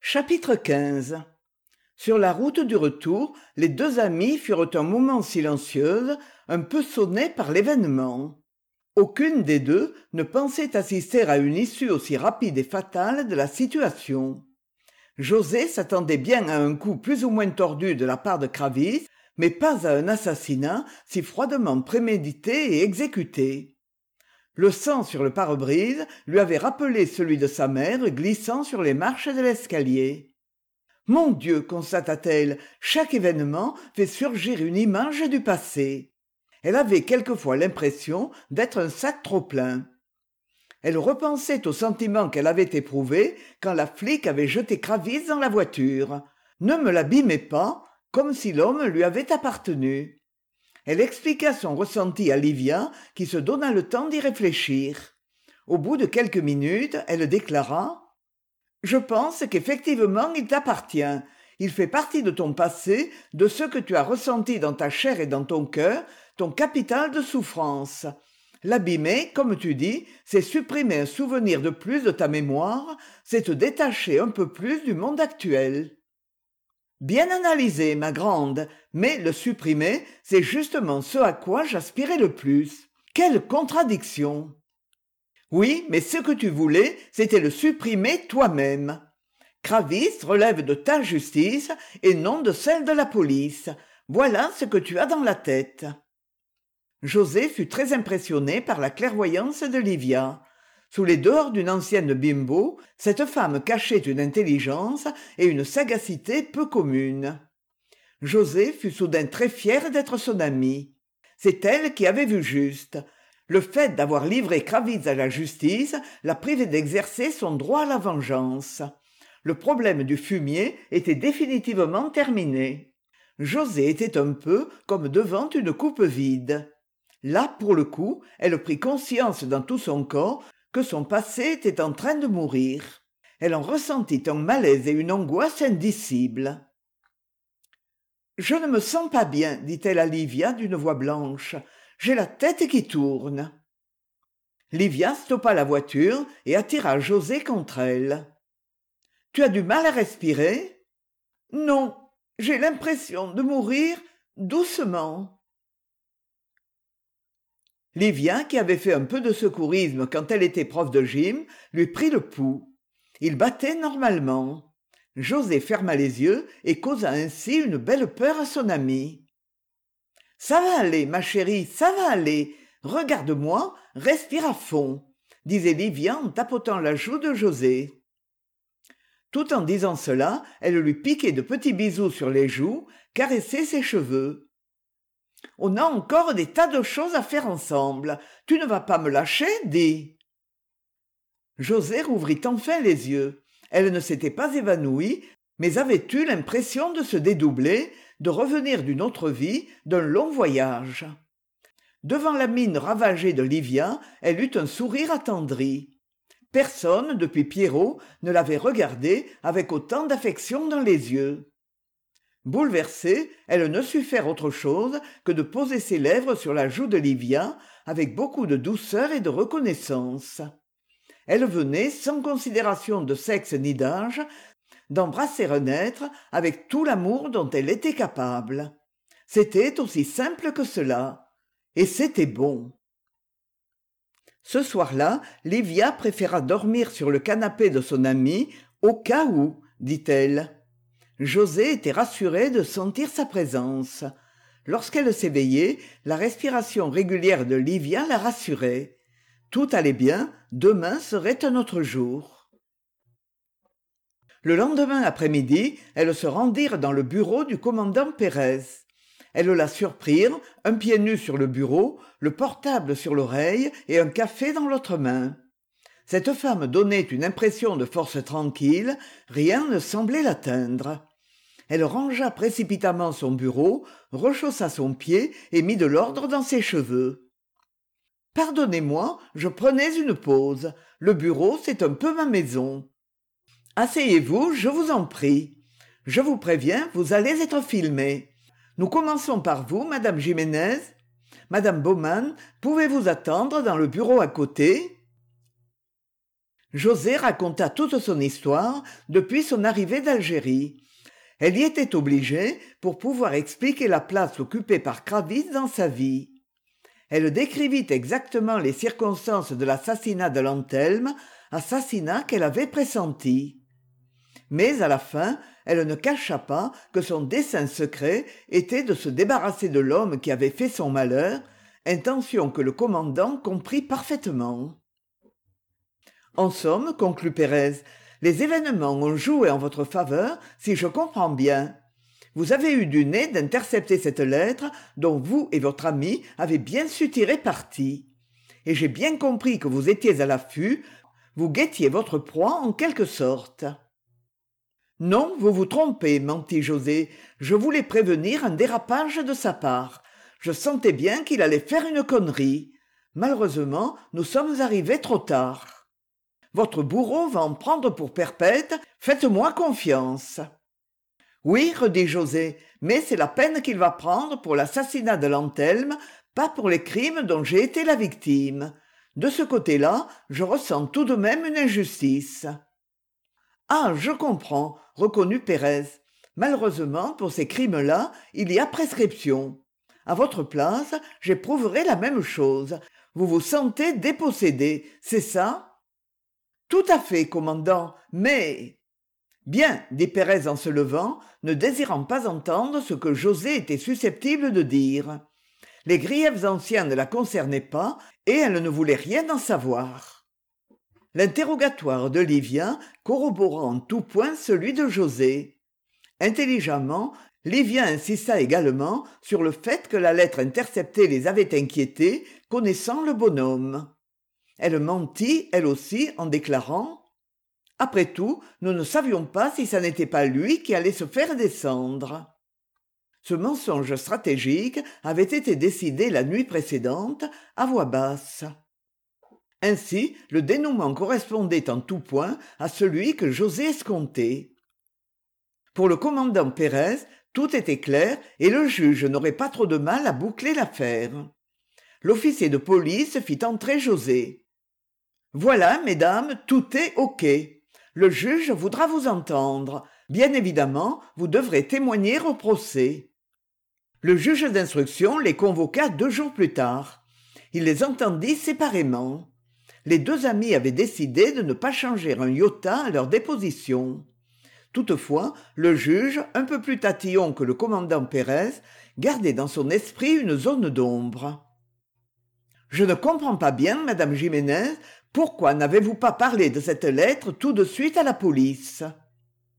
Chapitre 15. Sur la route du retour, les deux amies furent un moment silencieuses, un peu sonnées par l'événement. Aucune des deux ne pensait assister à une issue aussi rapide et fatale de la situation. José s'attendait bien à un coup plus ou moins tordu de la part de Kravis, mais pas à un assassinat si froidement prémédité et exécuté. Le sang sur le pare-brise lui avait rappelé celui de sa mère glissant sur les marches de l'escalier. Mon Dieu, constata-t-elle, chaque événement fait surgir une image du passé. Elle avait quelquefois l'impression d'être un sac trop plein. Elle repensait au sentiment qu'elle avait éprouvé quand la flic avait jeté Kravis dans la voiture. Ne me l'abîmez pas, comme si l'homme lui avait appartenu. Elle expliqua son ressenti à Livia, qui se donna le temps d'y réfléchir. Au bout de quelques minutes, elle déclara « Je pense qu'effectivement il t'appartient. Il fait partie de ton passé, de ce que tu as ressenti dans ta chair et dans ton cœur, ton capital de souffrance. L'abîmer, comme tu dis, c'est supprimer un souvenir de plus de ta mémoire, c'est te détacher un peu plus du monde actuel. » Bien analysé, ma grande, mais le supprimer, c'est justement ce à quoi j'aspirais le plus. Quelle contradiction! Oui, mais ce que tu voulais, c'était le supprimer toi-même. Kravis relève de ta justice et non de celle de la police. Voilà ce que tu as dans la tête. José fut très impressionné par la clairvoyance de Livia. Sous les dehors d'une ancienne bimbo, cette femme cachait une intelligence et une sagacité peu communes. José fut soudain très fier d'être son amie. C'est elle qui avait vu juste. Le fait d'avoir livré Kravis à la justice la privait d'exercer son droit à la vengeance. Le problème du fumier était définitivement terminé. José était un peu comme devant une coupe vide. Là, pour le coup, elle prit conscience dans tout son corps que son passé était en train de mourir. Elle en ressentit un malaise et une angoisse indicibles. « Je ne me sens pas bien, dit-elle à Livia d'une voix blanche. J'ai la tête qui tourne. » Livia stoppa la voiture et attira José contre elle. « Tu as du mal à respirer ? » ?»« Non, j'ai l'impression de mourir doucement. » Livia, qui avait fait un peu de secourisme quand elle était prof de gym, lui prit le pouls. Il battait normalement. José ferma les yeux et causa ainsi une belle peur à son amie. « Ça va aller, ma chérie, ça va aller. Regarde-moi, respire à fond, » disait Livia en tapotant la joue de José. Tout en disant cela, elle lui piquait de petits bisous sur les joues, caressait ses cheveux. « On a encore des tas de choses à faire ensemble. Tu ne vas pas me lâcher, dis. » José rouvrit enfin les yeux. Elle ne s'était pas évanouie, mais avait eu l'impression de se dédoubler, de revenir d'une autre vie, d'un long voyage. Devant la mine ravagée de Livia, elle eut un sourire attendri. Personne, depuis Pierrot, ne l'avait regardée avec autant d'affection dans les yeux. Bouleversée, elle ne sut faire autre chose que de poser ses lèvres sur la joue de Livia avec beaucoup de douceur et de reconnaissance. Elle venait, sans considération de sexe ni d'âge, d'embrasser un être avec tout l'amour dont elle était capable. C'était aussi simple que cela. Et c'était bon. Ce soir-là, Livia préféra dormir sur le canapé de son amie, au cas où, dit-elle. José était rassuré de sentir sa présence. Lorsqu'elle s'éveillait, la respiration régulière de Livia la rassurait. Tout allait bien, demain serait un autre jour. Le lendemain après-midi, elles se rendirent dans le bureau du commandant Pérez. Elles la surprirent, un pied nu sur le bureau, le portable sur l'oreille et un café dans l'autre main. Cette femme donnait une impression de force tranquille, rien ne semblait l'atteindre. Elle rangea précipitamment son bureau, rechaussa son pied et mit de l'ordre dans ses cheveux. « Pardonnez-moi, je prenais une pause. Le bureau, c'est un peu ma maison. Asseyez-vous, je vous en prie. Je vous préviens, vous allez être filmés. Nous commençons par vous, Madame Jiménez. Madame Baumann, pouvez-vous attendre dans le bureau à côté ?» José raconta toute son histoire depuis son arrivée d'Algérie. Elle y était obligée pour pouvoir expliquer la place occupée par Kravis dans sa vie. Elle décrivit exactement les circonstances de l'assassinat de Lantelme, assassinat qu'elle avait pressenti. Mais à la fin, elle ne cacha pas que son dessein secret était de se débarrasser de l'homme qui avait fait son malheur, intention que le commandant comprit parfaitement. En somme, conclut Pérez, les événements ont joué en votre faveur, si je comprends bien. Vous avez eu du nez d'intercepter cette lettre dont vous et votre ami avez bien su tirer parti. Et j'ai bien compris que vous étiez à l'affût, vous guettiez votre proie en quelque sorte. Non, vous vous trompez, mentit José. Je voulais prévenir un dérapage de sa part. Je sentais bien qu'il allait faire une connerie. Malheureusement, nous sommes arrivés trop tard. Votre bourreau va en prendre pour perpète, faites-moi confiance. Oui, redit José, mais c'est la peine qu'il va prendre pour l'assassinat de Lantelme, pas pour les crimes dont j'ai été la victime. De ce côté-là, je ressens tout de même une injustice. Ah, je comprends, reconnut Pérez. Malheureusement, pour ces crimes-là, il y a prescription. À votre place, j'éprouverai la même chose. Vous vous sentez dépossédé, c'est ça? Tout à fait, commandant, mais... Bien, dit Pérez en se levant, ne désirant pas entendre ce que José était susceptible de dire. Les griefs anciens ne la concernaient pas, et elle ne voulait rien en savoir. L'interrogatoire de Livien corrobora en tout point celui de José. Intelligemment, Livien insista également sur le fait que la lettre interceptée les avait inquiétés, connaissant le bonhomme. Elle mentit, elle aussi, en déclarant « Après tout, nous ne savions pas si ça n'était pas lui qui allait se faire descendre. » Ce mensonge stratégique avait été décidé la nuit précédente, à voix basse. Ainsi, le dénouement correspondait en tout point à celui que José escomptait. Pour le commandant Pérez, tout était clair et le juge n'aurait pas trop de mal à boucler l'affaire. L'officier de police fit entrer José. « Voilà, mesdames, tout est OK. Le juge voudra vous entendre. Bien évidemment, vous devrez témoigner au procès. » Le juge d'instruction les convoqua 2 jours plus tard. Il les entendit séparément. Les 2 amis avaient décidé de ne pas changer un iota à leur déposition. Toutefois, le juge, un peu plus tatillon que le commandant Pérez, gardait dans son esprit une zone d'ombre. « Je ne comprends pas bien, madame Jiménez, pourquoi n'avez-vous pas parlé de cette lettre tout de suite à la police ?»« Aïe !»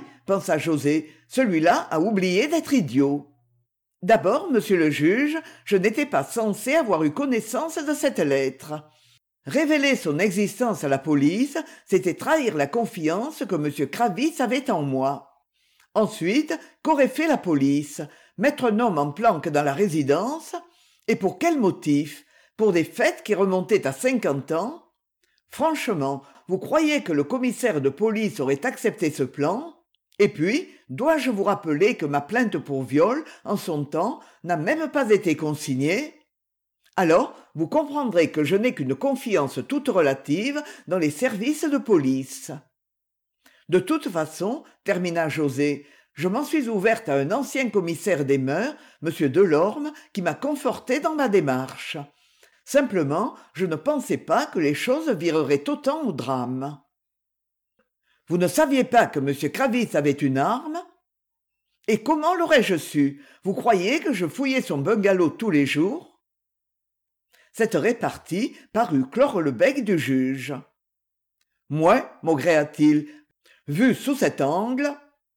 pensa José, « celui-là a oublié d'être idiot. D'abord, monsieur le juge, je n'étais pas censé avoir eu connaissance de cette lettre. » Révéler son existence à la police, c'était trahir la confiance que M. Kravis avait en moi. Ensuite, qu'aurait fait la police? Mettre un homme en planque dans la résidence? Et pour quel motif? Pour des faits qui remontaient à 50 ans? Franchement, vous croyez que le commissaire de police aurait accepté ce plan? Et puis, dois-je vous rappeler que ma plainte pour viol, en son temps, n'a même pas été consignée? Alors, vous comprendrez que je n'ai qu'une confiance toute relative dans les services de police. De toute façon, termina José, je m'en suis ouverte à un ancien commissaire des mœurs, M. Delorme, qui m'a conforté dans ma démarche. Simplement, je ne pensais pas que les choses vireraient autant au drame. Vous ne saviez pas que M. Kravis avait une arme? Et comment l'aurais-je su? Vous croyez que je fouillais son bungalow tous les jours? Cette répartie parut clore le bec du juge. « Moi, maugréa-t-il, vu sous cet angle... »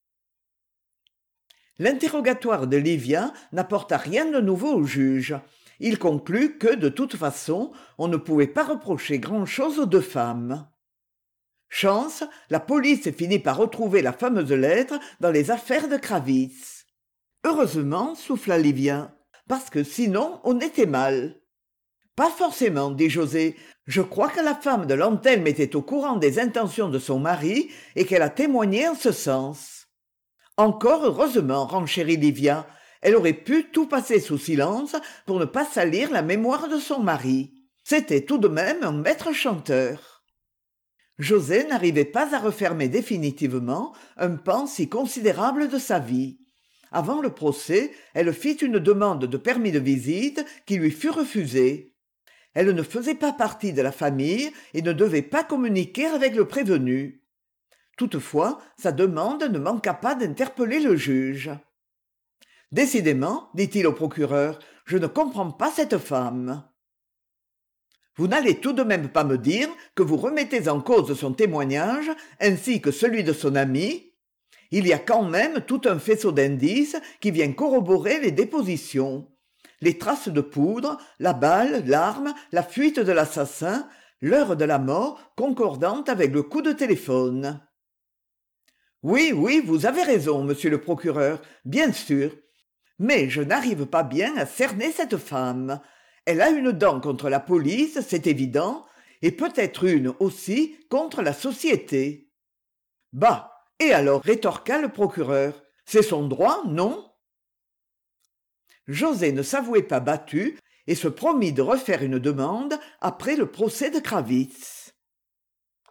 L'interrogatoire de Livia n'apporta rien de nouveau au juge. Il conclut que, de toute façon, on ne pouvait pas reprocher grand-chose aux 2 femmes. Chance, la police finit par retrouver la fameuse lettre dans les affaires de Kravis. Heureusement, souffla Livia, parce que sinon on était mal. Pas forcément, dit José. Je crois que la femme de Lantelme était au courant des intentions de son mari et qu'elle a témoigné en ce sens. Encore heureusement, renchérit Livia. Elle aurait pu tout passer sous silence pour ne pas salir la mémoire de son mari. C'était tout de même un maître chanteur. José n'arrivait pas à refermer définitivement un pan si considérable de sa vie. Avant le procès, elle fit une demande de permis de visite qui lui fut refusée. Elle ne faisait pas partie de la famille et ne devait pas communiquer avec le prévenu. Toutefois, sa demande ne manqua pas d'interpeller le juge. « Décidément, dit-il au procureur, je ne comprends pas cette femme. » « Vous n'allez tout de même pas me dire que vous remettez en cause son témoignage ainsi que celui de son ami ? Il y a quand même tout un faisceau d'indices qui vient corroborer les dépositions. Les traces de poudre, la balle, l'arme, la fuite de l'assassin, l'heure de la mort concordante avec le coup de téléphone. » « Oui, oui, vous avez raison, monsieur le procureur, bien sûr. Mais je n'arrive pas bien à cerner cette femme. Elle a une dent contre la police, c'est évident, et peut-être une aussi contre la société. » « Bah, et alors, rétorqua le procureur, c'est son droit, non ?» José ne s'avouait pas battu et se promit de refaire une demande après le procès de Kravitz.